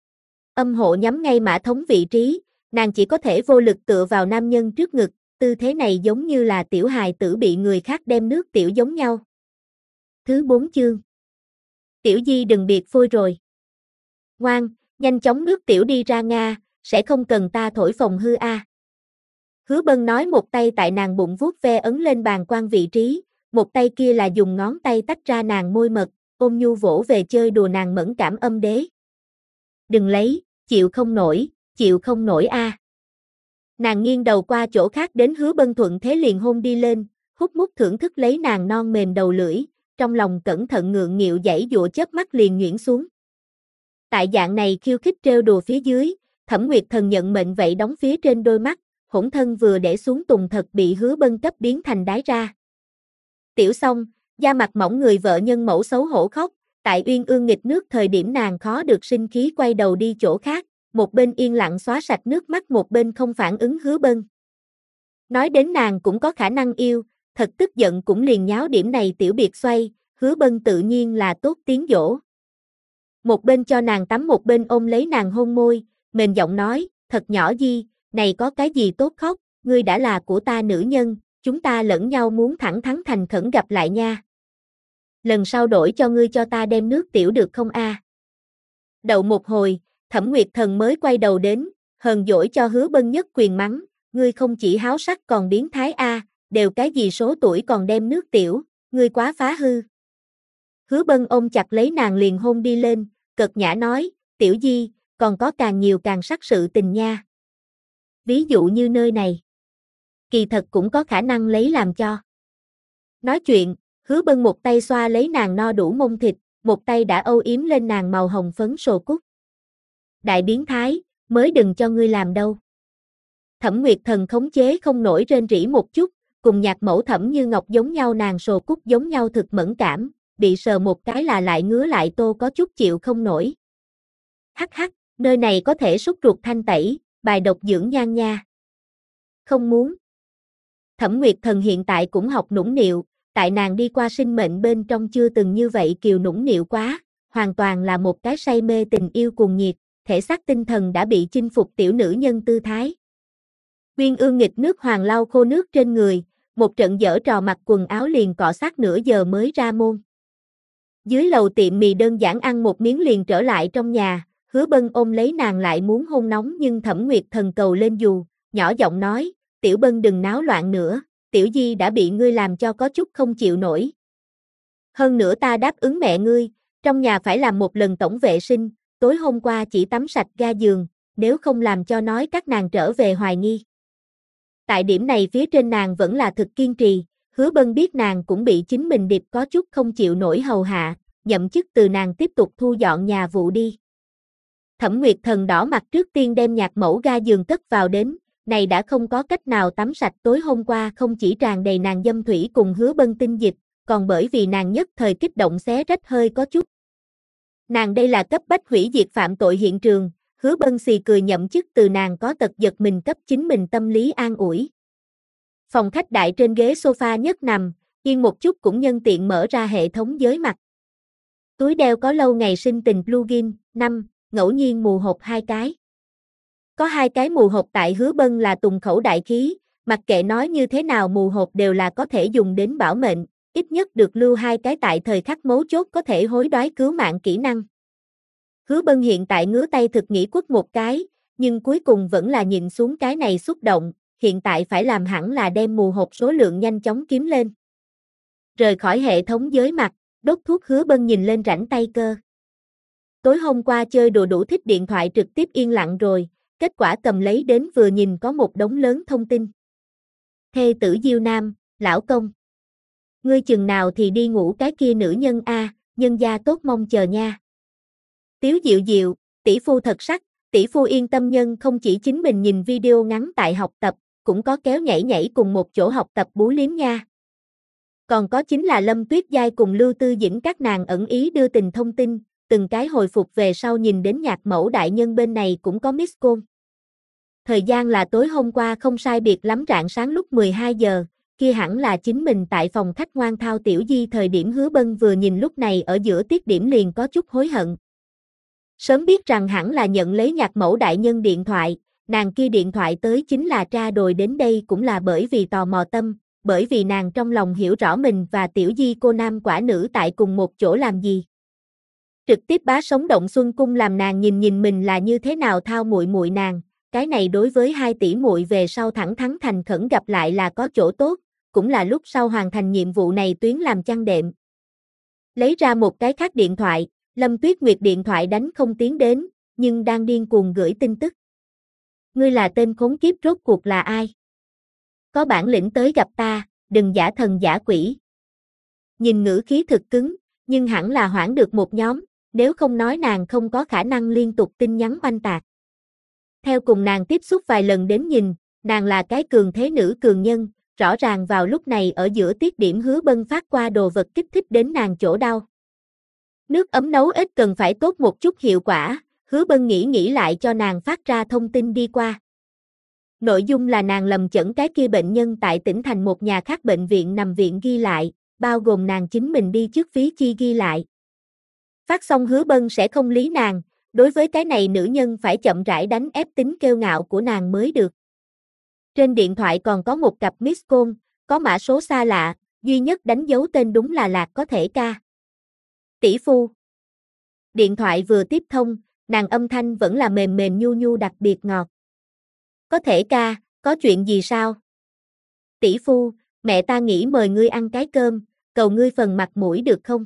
Speaker 1: Âm hộ nhắm ngay mã thống vị trí, nàng chỉ có thể vô lực tựa vào nam nhân trước ngực, tư thế này giống như là tiểu hài tử bị người khác đem nước tiểu giống nhau. Thứ 4 chương. Tiểu Di đừng biệt phôi rồi. Ngoan, nhanh chóng nước tiểu đi ra Nga, sẽ không cần ta thổi phồng hư a. Hứa Bân nói một tay tại nàng bụng vuốt ve ấn lên bàn quan vị trí, một tay kia là dùng ngón tay tách ra nàng môi mật, ôm nhu vỗ về chơi đùa nàng mẫn cảm âm đế. Đừng lấy, chịu không nổi a. Nàng nghiêng đầu qua chỗ khác đến Hứa Bân thuận thế liền hôn đi lên, hút mút thưởng thức lấy nàng non mềm đầu lưỡi, trong lòng cẩn thận ngượng nghịu giãy giụa chớp mắt liền nhuyễn xuống. Tại dạng này khiêu khích trêu đùa phía dưới, Thẩm Nguyệt Thần nhận mệnh vậy đóng phía trên đôi mắt, hỗn thân vừa để xuống tùng thật bị Hứa Bân cấp biến thành đái ra. Tiểu xong, da mặt mỏng người vợ nhân mẫu xấu hổ khóc, tại uyên ương nghịch nước thời điểm nàng khó được sinh khí quay đầu đi chỗ khác, một bên yên lặng xóa sạch nước mắt một bên không phản ứng Hứa Bân. Nói đến nàng cũng có khả năng yêu, thật tức giận cũng liền nháo điểm này tiểu biệt xoay, Hứa Bân tự nhiên là tốt tiếng dỗ. Một bên cho nàng tắm một bên ôm lấy nàng hôn môi, mềm giọng nói, thật nhỏ Di, này có cái gì tốt khóc, ngươi đã là của ta nữ nhân, chúng ta lẫn nhau muốn thẳng thắn thành khẩn gặp lại nha. Lần sau đổi cho ngươi cho ta đem nước tiểu được không a? Đậu một hồi, Thẩm Nguyệt Thần mới quay đầu đến, hờn dỗi cho Hứa Bân nhất quyền mắng, ngươi không chỉ háo sắc còn biến thái a, đều cái gì số tuổi còn đem nước tiểu, ngươi quá phá hư. Hứa Bân ôm chặt lấy nàng liền hôn đi lên, cợt nhã nói, tiểu Di, còn có càng nhiều càng sắc sự tình nha. Ví dụ như nơi này. Kỳ thật cũng có khả năng lấy làm cho. Nói chuyện, Hứa Bân một tay xoa lấy nàng no đủ mông thịt, một tay đã âu yếm lên nàng màu hồng phấn sồ cúc. đại biến thái, mới đừng cho ngươi làm đâu. Thẩm Nguyệt Thần khống chế không nổi rên rỉ một chút, cùng nhạc mẫu Thẩm Như Ngọc giống nhau, nàng sồ cúc giống nhau thực mẫn cảm, bị sờ một cái là lại ngứa lại tô, có chút chịu không nổi. Hắc hắc, nơi này có thể súc ruột thanh tẩy, bài độc dưỡng nhan nha. Không muốn. Thẩm Nguyệt Thần hiện tại cũng học nũng nịu, tại nàng đi qua sinh mệnh bên trong chưa từng như vậy kiều nũng nịu quá, hoàn toàn là một cái say mê tình yêu cuồng nhiệt, thể xác tinh thần đã bị chinh phục tiểu nữ nhân tư thái. Uyên ương nghịch nước hoàng lau khô nước trên người, một trận giở trò mặc quần áo liền cọ sát nửa giờ mới ra môn. Dưới lầu tiệm mì đơn giản ăn một miếng liền trở lại trong nhà, Hứa Bân ôm lấy nàng lại muốn hôn nóng, nhưng Thẩm Nguyệt Thần cầu lên dù, nhỏ giọng nói, Tiểu Bân đừng náo loạn nữa, Tiểu Di đã bị ngươi làm cho có chút không chịu nổi. Hơn nữa ta đáp ứng mẹ ngươi, trong nhà phải làm một lần tổng vệ sinh, tối hôm qua chỉ tắm sạch ga giường, nếu không làm cho nói các nàng trở về hoài nghi. Tại điểm này phía trên nàng vẫn là thực kiên trì, Hứa Bân biết nàng cũng bị chính mình điệp có chút không chịu nổi hầu hạ, nhậm chức từ nàng tiếp tục thu dọn nhà vụ đi. Thẩm Nguyệt Thần đỏ mặt trước tiên đem nhạc mẫu ga giường cất vào đến, này đã không có cách nào tắm sạch, tối hôm qua không chỉ tràn đầy nàng dâm thủy cùng Hứa Bân tinh dịch, còn bởi vì nàng nhất thời kích động xé rách hơi có chút. Nàng đây là cấp bách hủy diệt phạm tội hiện trường, Hứa Bân xì cười nhậm chức từ nàng có tật giật mình cấp chính mình tâm lý an ủi. Phòng khách đại trên ghế sofa nhất nằm, yên một chút cũng nhân tiện mở ra hệ thống giới mặt. Túi đeo có lâu ngày sinh tình plugin, 5, ngẫu nhiên mù hộp 2 cái. Có 2 cái mù hộp tại Hứa Bân là tùng khẩu đại khí, mặc kệ nói như thế nào mù hộp đều là có thể dùng đến bảo mệnh, ít nhất được lưu 2 cái tại thời khắc mấu chốt có thể hối đoái cứu mạng kỹ năng. Hứa Bân hiện tại ngứa tay thực nghĩ quất một cái, nhưng cuối cùng vẫn là nhìn xuống cái này xúc động, hiện tại phải làm hẳn là đem mù hộp số lượng nhanh chóng kiếm lên. Rời khỏi hệ thống giới mặt, đốt thuốc, Hứa Bân nhìn lên rảnh tay cơ. Tối hôm qua chơi đùa đủ thích điện thoại trực tiếp yên lặng rồi, kết quả cầm lấy đến vừa nhìn có một đống lớn thông tin. Thê tử Diêu Nam, lão công. Ngươi chừng nào thì đi ngủ cái kia nữ nhân a, nhân gia tốt mong chờ nha. Tiếu Diệu Diệu, tỷ phu thật sắc, tỷ phu yên tâm, nhân không chỉ chính mình nhìn video ngắn tại học tập, cũng có kéo nhảy nhảy cùng một chỗ học tập bú liếm nha. Còn có chính là Lâm Tuyết Giai cùng Lưu Tư Dĩnh các nàng ẩn ý đưa tình thông tin, từng cái hồi phục về sau nhìn đến nhạc mẫu đại nhân bên này cũng có miss call. Thời gian là tối hôm qua không sai biệt lắm rạng sáng lúc 12 giờ, kia hẳn là chính mình tại phòng khách ngoan thao tiểu di thời điểm. Hứa Bân vừa nhìn lúc này ở giữa tiết điểm liền có chút hối hận. Sớm biết rằng hẳn là nhận lấy nhạc mẫu đại nhân điện thoại, nàng kia điện thoại tới chính là tra đồi đến đây cũng là bởi vì tò mò tâm, bởi vì nàng trong lòng hiểu rõ mình và tiểu di cô nam quả nữ tại cùng một chỗ làm gì. Trực tiếp bá sống động xuân cung làm nàng nhìn mình là như thế nào thao muội muội nàng, cái này đối với 2 tỷ muội về sau thẳng thắn thành khẩn gặp lại là có chỗ tốt, cũng là lúc sau hoàn thành nhiệm vụ này tuyến làm chăn đệm. Lấy ra một cái khác điện thoại, Lâm Tuyết Nguyệt điện thoại đánh không tiến đến, nhưng đang điên cuồng gửi tin tức. Ngươi là tên khốn kiếp, rốt cuộc là ai? Có bản lĩnh tới gặp ta, đừng giả thần giả quỷ. Nhìn ngữ khí thực cứng, nhưng hẳn là hoãn được một nhóm, nếu không nói nàng không có khả năng liên tục tin nhắn oanh tạc. Theo cùng nàng tiếp xúc vài lần đến nhìn, nàng là cái cường thế nữ cường nhân, rõ ràng vào lúc này ở giữa tiết điểm Hứa Bân phát qua đồ vật kích thích đến nàng chỗ đau. Nước ấm nấu ít cần phải tốt một chút hiệu quả, Hứa Bân nghĩ lại cho nàng phát ra thông tin đi qua. Nội dung là nàng lầm chẩn cái kia bệnh nhân tại tỉnh thành một nhà khác bệnh viện nằm viện ghi lại, bao gồm nàng chính mình đi trước phí chi ghi lại. Phát xong Hứa Bân sẽ không lý nàng, đối với cái này nữ nhân phải chậm rãi đánh ép tính kiêu ngạo của nàng mới được. Trên điện thoại còn có một cặp miss call, có mã số xa lạ, duy nhất đánh dấu tên đúng là Lạc có thể ca. Tỷ phu. Điện thoại vừa tiếp thông, nàng âm thanh vẫn là mềm mềm nhu nhu đặc biệt ngọt. Có thể ca, có chuyện gì sao? Tỷ phu, mẹ ta nghĩ mời ngươi ăn cái cơm, cầu ngươi phần mặt mũi được không?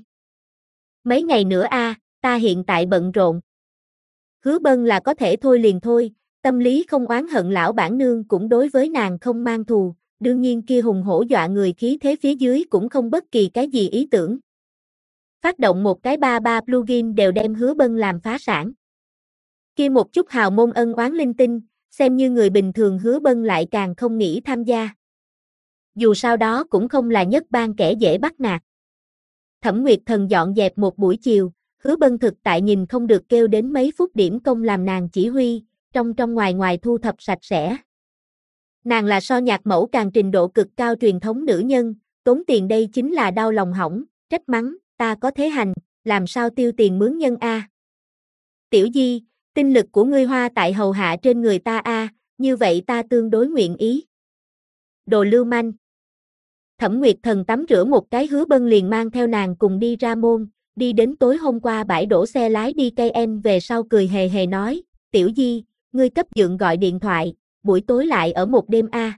Speaker 1: Mấy ngày nữa a, ta hiện tại bận rộn. Hứa Bân là có thể thôi liền thôi, tâm lý không oán hận lão bản nương cũng đối với nàng không mang thù, đương nhiên kia hùng hổ dọa người khí thế phía dưới cũng không bất kỳ cái gì ý tưởng. Phát động một cái 33 plugin đều đem Hứa Bân làm phá sản. Kia một chút hào môn ân oán linh tinh, xem như người bình thường Hứa Bân lại càng không nghĩ tham gia. Dù sao đó cũng không là nhất ban kẻ dễ bắt nạt. Thẩm Nguyệt Thần dọn dẹp một buổi chiều, Hứa Bân thực tại nhìn không được kêu đến mấy phút điểm công làm nàng chỉ huy, trong ngoài ngoài thu thập sạch sẽ. Nàng là so nhạc mẫu càng trình độ cực cao truyền thống nữ nhân, tốn tiền đây chính là đau lòng hỏng, trách mắng, ta có thế hành, làm sao tiêu tiền mướn nhân a? Tiểu Di, tinh lực của ngươi hoa tại hầu hạ trên người ta a, như vậy ta tương đối nguyện ý. Đồ lưu manh. Thẩm Nguyệt Thần tắm rửa một cái, Hứa Bân liền mang theo nàng cùng đi ra môn, đi đến tối hôm qua bãi đổ xe lái đi cây en về sau cười hề hề nói, Tiểu Di, ngươi cấp dượng gọi điện thoại, buổi tối lại ở một đêm a.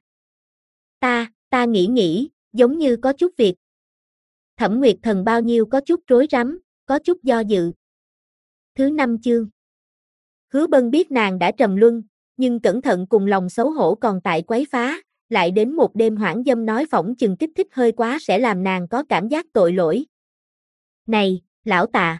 Speaker 1: Ta nghĩ, giống như có chút việc. Thẩm Nguyệt Thần bao nhiêu có chút rối rắm, có chút do dự. Thứ 5 chương. Hứa Bân biết nàng đã trầm luân, nhưng cẩn thận cùng lòng xấu hổ còn tại quấy phá, lại đến một đêm hoảng dâm nói phỏng chừng kích thích hơi quá sẽ làm nàng có cảm giác tội lỗi. Này, lão Tạ.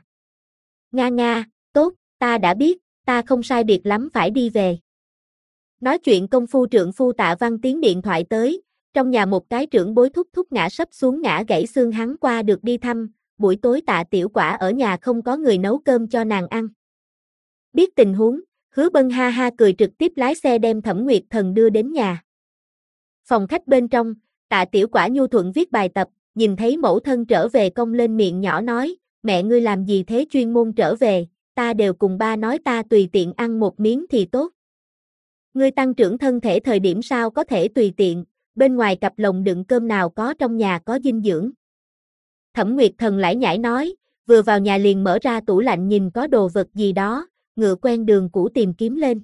Speaker 1: Nga, tốt, ta đã biết, ta không sai biệt lắm phải đi về. Nói chuyện công phu trượng phu Tạ Văn Tiến điện thoại tới, trong nhà một cái trưởng bối thúc ngã sấp xuống ngã gãy xương hắn qua được đi thăm, buổi tối Tạ Tiểu Quả ở nhà không có người nấu cơm cho nàng ăn. Biết tình huống, Hứa Bân ha ha cười trực tiếp lái xe đem Thẩm Nguyệt Thần đưa đến nhà. Phòng khách bên trong, Tạ Tiểu Quả nhu thuận viết bài tập, nhìn thấy mẫu thân trở về cong lên miệng nhỏ nói, mẹ ngươi làm gì thế chuyên môn trở về, ta đều cùng ba nói ta tùy tiện ăn một miếng thì tốt. Ngươi tăng trưởng thân thể thời điểm sao có thể tùy tiện, bên ngoài cặp lồng đựng cơm nào có trong nhà có dinh dưỡng. Thẩm Nguyệt Thần lải nhải nói, vừa vào nhà liền mở ra tủ lạnh nhìn có đồ vật gì đó, ngựa quen đường cũ tìm kiếm lên.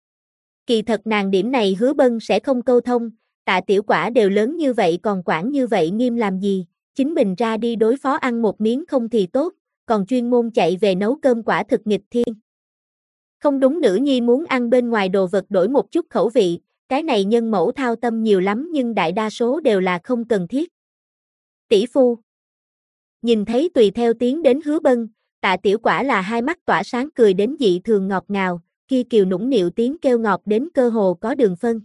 Speaker 1: Kỳ thật nàng điểm này Hứa Bân sẽ không câu thông, Tạ Tiểu Quả đều lớn như vậy còn quản như vậy nghiêm làm gì, chính mình ra đi đối phó ăn một miếng không thì tốt, còn chuyên môn chạy về nấu cơm quả thực nghịch thiên. Không đúng, nữ nhi muốn ăn bên ngoài đồ vật đổi một chút khẩu vị, cái này nhân mẫu thao tâm nhiều lắm nhưng đại đa số đều là không cần thiết. Tỷ phu. Nhìn thấy tùy theo tiến đến Hứa Bân, Tạ Tiểu Quả là hai mắt tỏa sáng cười đến dị thường ngọt ngào, kia kiều nũng nịu tiếng kêu ngọt đến cơ hồ có đường phân.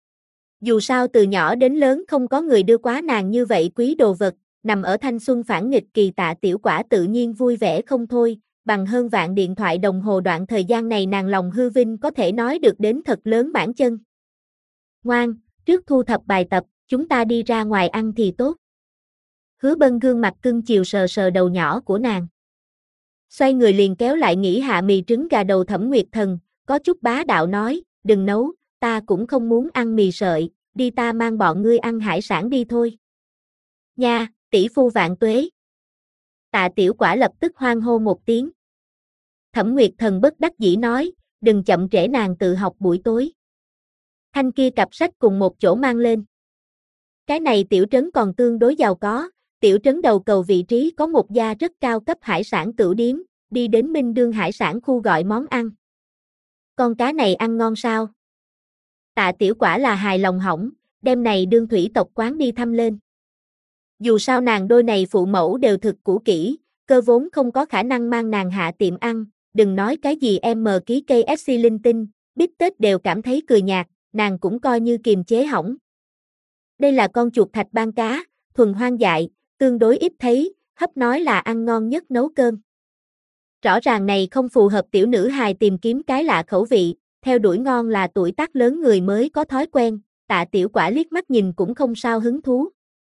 Speaker 1: Dù sao từ nhỏ đến lớn không có người đưa quá nàng như vậy quý đồ vật, nằm ở thanh xuân phản nghịch kỳ Tạ Tiểu Quả tự nhiên vui vẻ không thôi, bằng hơn vạn điện thoại đồng hồ đoạn thời gian này nàng lòng hư vinh có thể nói được đến thật lớn bản chân. Ngoan, trước thu thập bài tập, chúng ta đi ra ngoài ăn thì tốt. Hứa Bân gương mặt cưng chiều sờ sờ đầu nhỏ của nàng. Xoay người liền kéo lại nghỉ hạ mì trứng gà đầu Thẩm Nguyệt Thần, có chút bá đạo nói, đừng nấu, ta cũng không muốn ăn mì sợi, đi ta mang bọn ngươi ăn hải sản đi thôi. Nha, tỷ phu vạn tuế. Tạ Tiểu Quả lập tức hoan hô một tiếng. Thẩm Nguyệt Thần bất đắc dĩ nói, đừng chậm trễ nàng tự học buổi tối. Thanh kia cặp sách cùng một chỗ mang lên. Cái này tiểu trấn còn tương đối giàu có, tiểu trấn đầu cầu vị trí có một gia rất cao cấp hải sản tửu điếm, đi đến Minh Đương hải sản khu gọi món ăn. Con cá này ăn ngon sao? Tạ Tiểu Quả là hài lòng hỏng, đem này đương thủy tộc quán đi thăm lên. Dù sao nàng đôi này phụ mẫu đều thực cũ kỹ, cơ vốn không có khả năng mang nàng hạ tiệm ăn, đừng nói cái gì ký KFC linh tinh, bít tết đều cảm thấy cười nhạt, nàng cũng coi như kiềm chế hỏng. Đây là con chuột thạch ban cá, thuần hoang dại, tương đối ít thấy, hấp nói là ăn ngon nhất nấu cơm. Rõ ràng này không phù hợp tiểu nữ hài tìm kiếm cái lạ khẩu vị, theo đuổi ngon là tuổi tác lớn người mới có thói quen, Tạ Tiểu Quả liếc mắt nhìn cũng không sao hứng thú.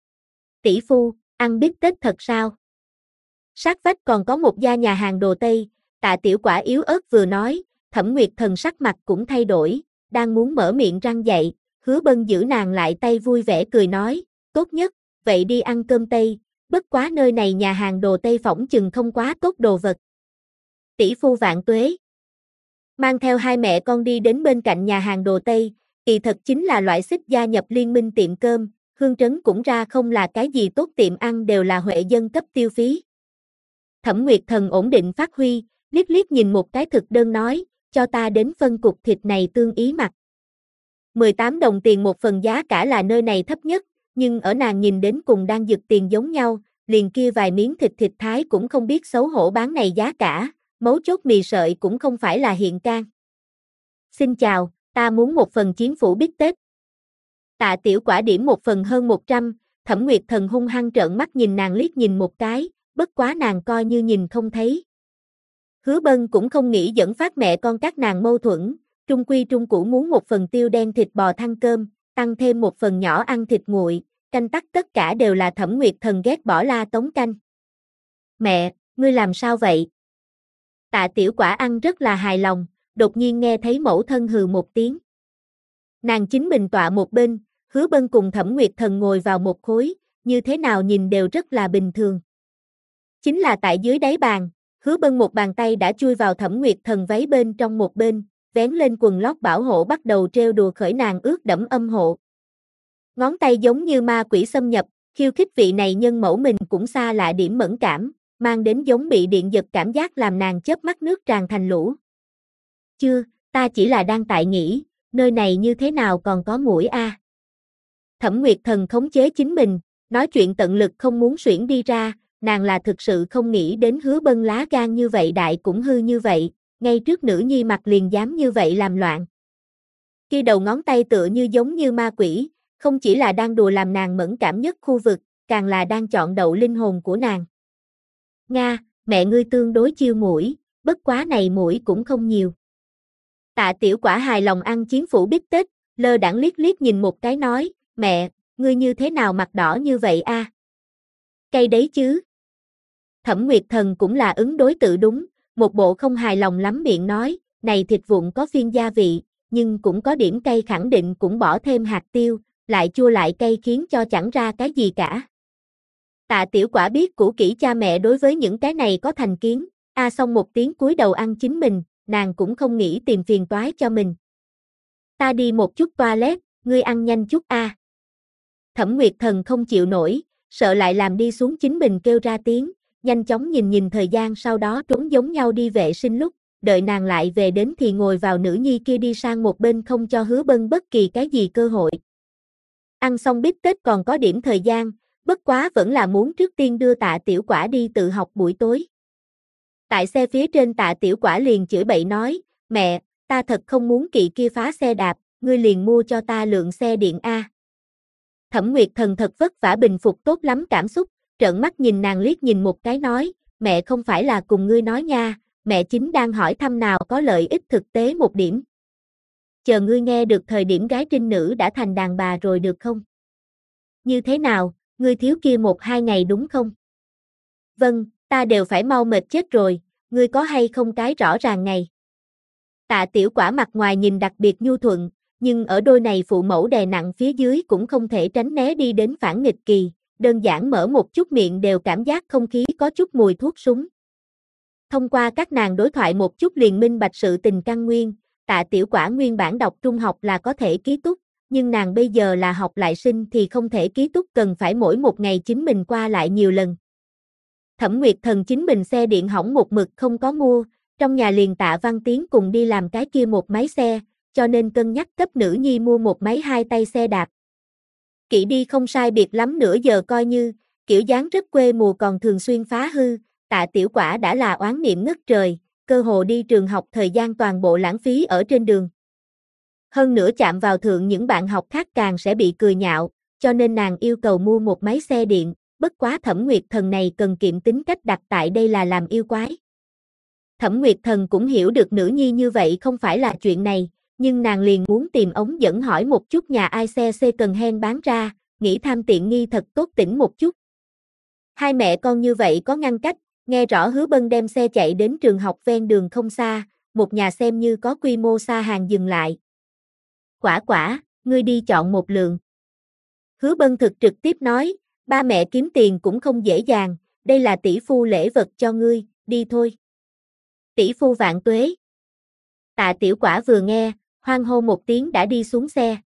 Speaker 1: Tỷ phu, ăn bít tết thật sao? Sát vách còn có một gia nhà hàng đồ Tây, Tạ Tiểu Quả yếu ớt vừa nói, Thẩm Nguyệt Thần sắc mặt cũng thay đổi, đang muốn mở miệng răng dậy, Hứa Bân giữ nàng lại tay vui vẻ cười nói, tốt nhất, vậy đi ăn cơm Tây, bất quá nơi này nhà hàng đồ Tây phỏng chừng không quá tốt đồ vật. Tỷ phu vạn tuế. Mang theo hai mẹ con đi đến bên cạnh nhà hàng đồ Tây, kỳ thật chính là loại xích gia nhập liên minh tiệm cơm, Hương Trấn cũng ra không là cái gì tốt tiệm ăn đều là huệ dân cấp tiêu phí. Thẩm Nguyệt Thần ổn định phát huy, liếc liếc nhìn một cái thực đơn nói, cho ta đến phân cục thịt này tương ý mặt. 18 đồng tiền một phần, giá cả là nơi này thấp nhất, nhưng ở nàng nhìn đến cùng đang giật tiền giống nhau, liền kia vài miếng thịt thái cũng không biết xấu hổ bán này giá cả, mấu chốt mì sợi cũng không phải là hiện can. xin chào, ta muốn một phần chiến phủ bít tết. Tạ Tiểu Quả điểm một phần hơn 100, Thẩm Nguyệt Thần hung hăng trợn mắt nhìn nàng liếc nhìn một cái, bất quá nàng coi như nhìn không thấy. Hứa Bân cũng không nghĩ dẫn phát mẹ con các nàng mâu thuẫn, trung quy trung cũ muốn một phần tiêu đen thịt bò thăng cơm, tăng thêm một phần nhỏ ăn thịt nguội, canh tắc tất cả đều là Thẩm Nguyệt Thần ghét bỏ la tống canh. Mẹ, ngươi làm sao vậy? Tạ Tiểu Quả ăn rất là hài lòng, đột nhiên nghe thấy mẫu thân hừ một tiếng. Nàng chính mình tọa một bên, Hứa Bân cùng Thẩm Nguyệt Thần ngồi vào một khối, như thế nào nhìn đều rất là bình thường. Chính là tại dưới đáy bàn, Hứa Bân một bàn tay đã chui vào Thẩm Nguyệt Thần váy bên trong một bên, vén lên quần lót bảo hộ bắt đầu trêu đùa khởi nàng ướt đẫm âm hộ. Ngón tay giống như ma quỷ xâm nhập, khiêu khích vị này nhân mẫu mình cũng xa lạ điểm mẫn cảm, mang đến giống bị điện giật cảm giác làm nàng chớp mắt nước tràn thành lũ. Chưa, ta chỉ là đang tại nghĩ, nơi này như thế nào còn có muỗi a? Thẩm Nguyệt Thần khống chế chính mình, nói chuyện tận lực không muốn xuyển đi ra, nàng là thực sự không nghĩ đến Hứa Bân lá gan như vậy đại cũng hư như vậy, ngay trước nữ nhi mặt liền dám như vậy làm loạn. Kia đầu ngón tay tựa như giống như ma quỷ, không chỉ là đang đùa làm nàng mẫn cảm nhất khu vực, càng là đang chọn đậu linh hồn của nàng. Nga, mẹ ngươi tương đối chiêu muỗi, bất quá này muỗi cũng không nhiều. Tạ Tiểu Quả hài lòng ăn chiến phủ bít tết, lơ đãng liếc liếc nhìn một cái nói, mẹ, ngươi như thế nào mặt đỏ như vậy a? Cay đấy chứ. Thẩm Nguyệt Thần cũng là ứng đối tự đúng, một bộ không hài lòng lắm miệng nói, này thịt vụn có phiên gia vị, nhưng cũng có điểm cay khẳng định cũng bỏ thêm hạt tiêu, lại chua lại cay khiến cho chẳng ra cái gì cả. Tạ Tiểu Quả biết cũ kỹ cha mẹ đối với những cái này có thành kiến, xong một tiếng cúi đầu ăn chính mình, nàng cũng không nghĩ tìm phiền toái cho mình. Ta đi một chút toilet, ngươi ăn nhanh chút a. Thẩm Nguyệt Thần không chịu nổi, sợ lại làm đi xuống chính mình kêu ra tiếng, nhanh chóng nhìn thời gian sau đó trốn giống nhau đi vệ sinh lúc, đợi nàng lại về đến thì ngồi vào nữ nhi kia đi sang một bên không cho Hứa Bân bất kỳ cái gì cơ hội. Ăn xong bít tết còn có điểm thời gian, bất quá vẫn là muốn trước tiên đưa Tạ Tiểu Quả đi tự học buổi tối. Tại xe phía trên Tạ Tiểu Quả liền chửi bậy nói, mẹ, ta thật không muốn kỵ kia phá xe đạp, ngươi liền mua cho ta lượng xe điện a. Thẩm Nguyệt Thần thật vất vả bình phục tốt lắm cảm xúc, trợn mắt nhìn nàng liếc nhìn một cái nói, mẹ không phải là cùng ngươi nói nha, mẹ chính đang hỏi thăm nào có lợi ích thực tế một điểm. Chờ ngươi nghe được thời điểm gái trinh nữ đã thành đàn bà rồi được không? Như thế nào, ngươi thiếu kia 1-2 ngày đúng không? Vâng, ta đều phải mau mệt chết rồi, ngươi có hay không cái rõ ràng ngày. Tạ Tiểu Quả mặt ngoài nhìn đặc biệt nhu thuận, nhưng ở đôi này phụ mẫu đè nặng phía dưới cũng không thể tránh né đi đến phản nghịch kỳ, đơn giản mở một chút miệng đều cảm giác không khí có chút mùi thuốc súng. Thông qua các nàng đối thoại một chút liền minh bạch sự tình căn nguyên, Tạ Tiểu Quả nguyên bản đọc trung học là có thể ký túc, nhưng nàng bây giờ là học lại sinh thì không thể ký túc cần phải mỗi một ngày chính mình qua lại nhiều lần. Thẩm Nguyệt Thần chính mình xe điện hỏng một mực không có mua, trong nhà liền Tạ Văn Tiến cùng đi làm cái kia một máy xe, cho nên cân nhắc cấp nữ nhi mua một máy hai tay xe đạp. Kỵ đi không sai biệt lắm nửa giờ coi như, kiểu dáng rất quê mùa còn thường xuyên phá hư, Tạ Tiểu Quả đã là oán niệm ngất trời, cơ hồ đi trường học thời gian toàn bộ lãng phí ở trên đường. Hơn nữa chạm vào thượng những bạn học khác càng sẽ bị cười nhạo, cho nên nàng yêu cầu mua một máy xe điện, bất quá Thẩm Nguyệt Thần này cần kiệm tính cách đặt tại đây là làm yêu quái. Thẩm Nguyệt Thần cũng hiểu được nữ nhi như vậy không phải là chuyện này, nhưng nàng liền muốn tìm ống dẫn hỏi một chút nhà ai xe second hand bán ra, nghĩ tham tiện nghi thật tốt tỉnh một chút. Hai mẹ con như vậy có ngăn cách, nghe rõ Hứa Bân đem xe chạy đến trường học ven đường không xa, một nhà xem như có quy mô xa hàng dừng lại. Quả Quả, ngươi đi chọn một lượng. Hứa Bân thực trực tiếp nói, ba mẹ kiếm tiền cũng không dễ dàng, đây là tỷ phu lễ vật cho ngươi, đi thôi. Tỷ phu vạn tuế. Tạ Tiểu Quả vừa nghe, hoan hô một tiếng đã đi xuống xe.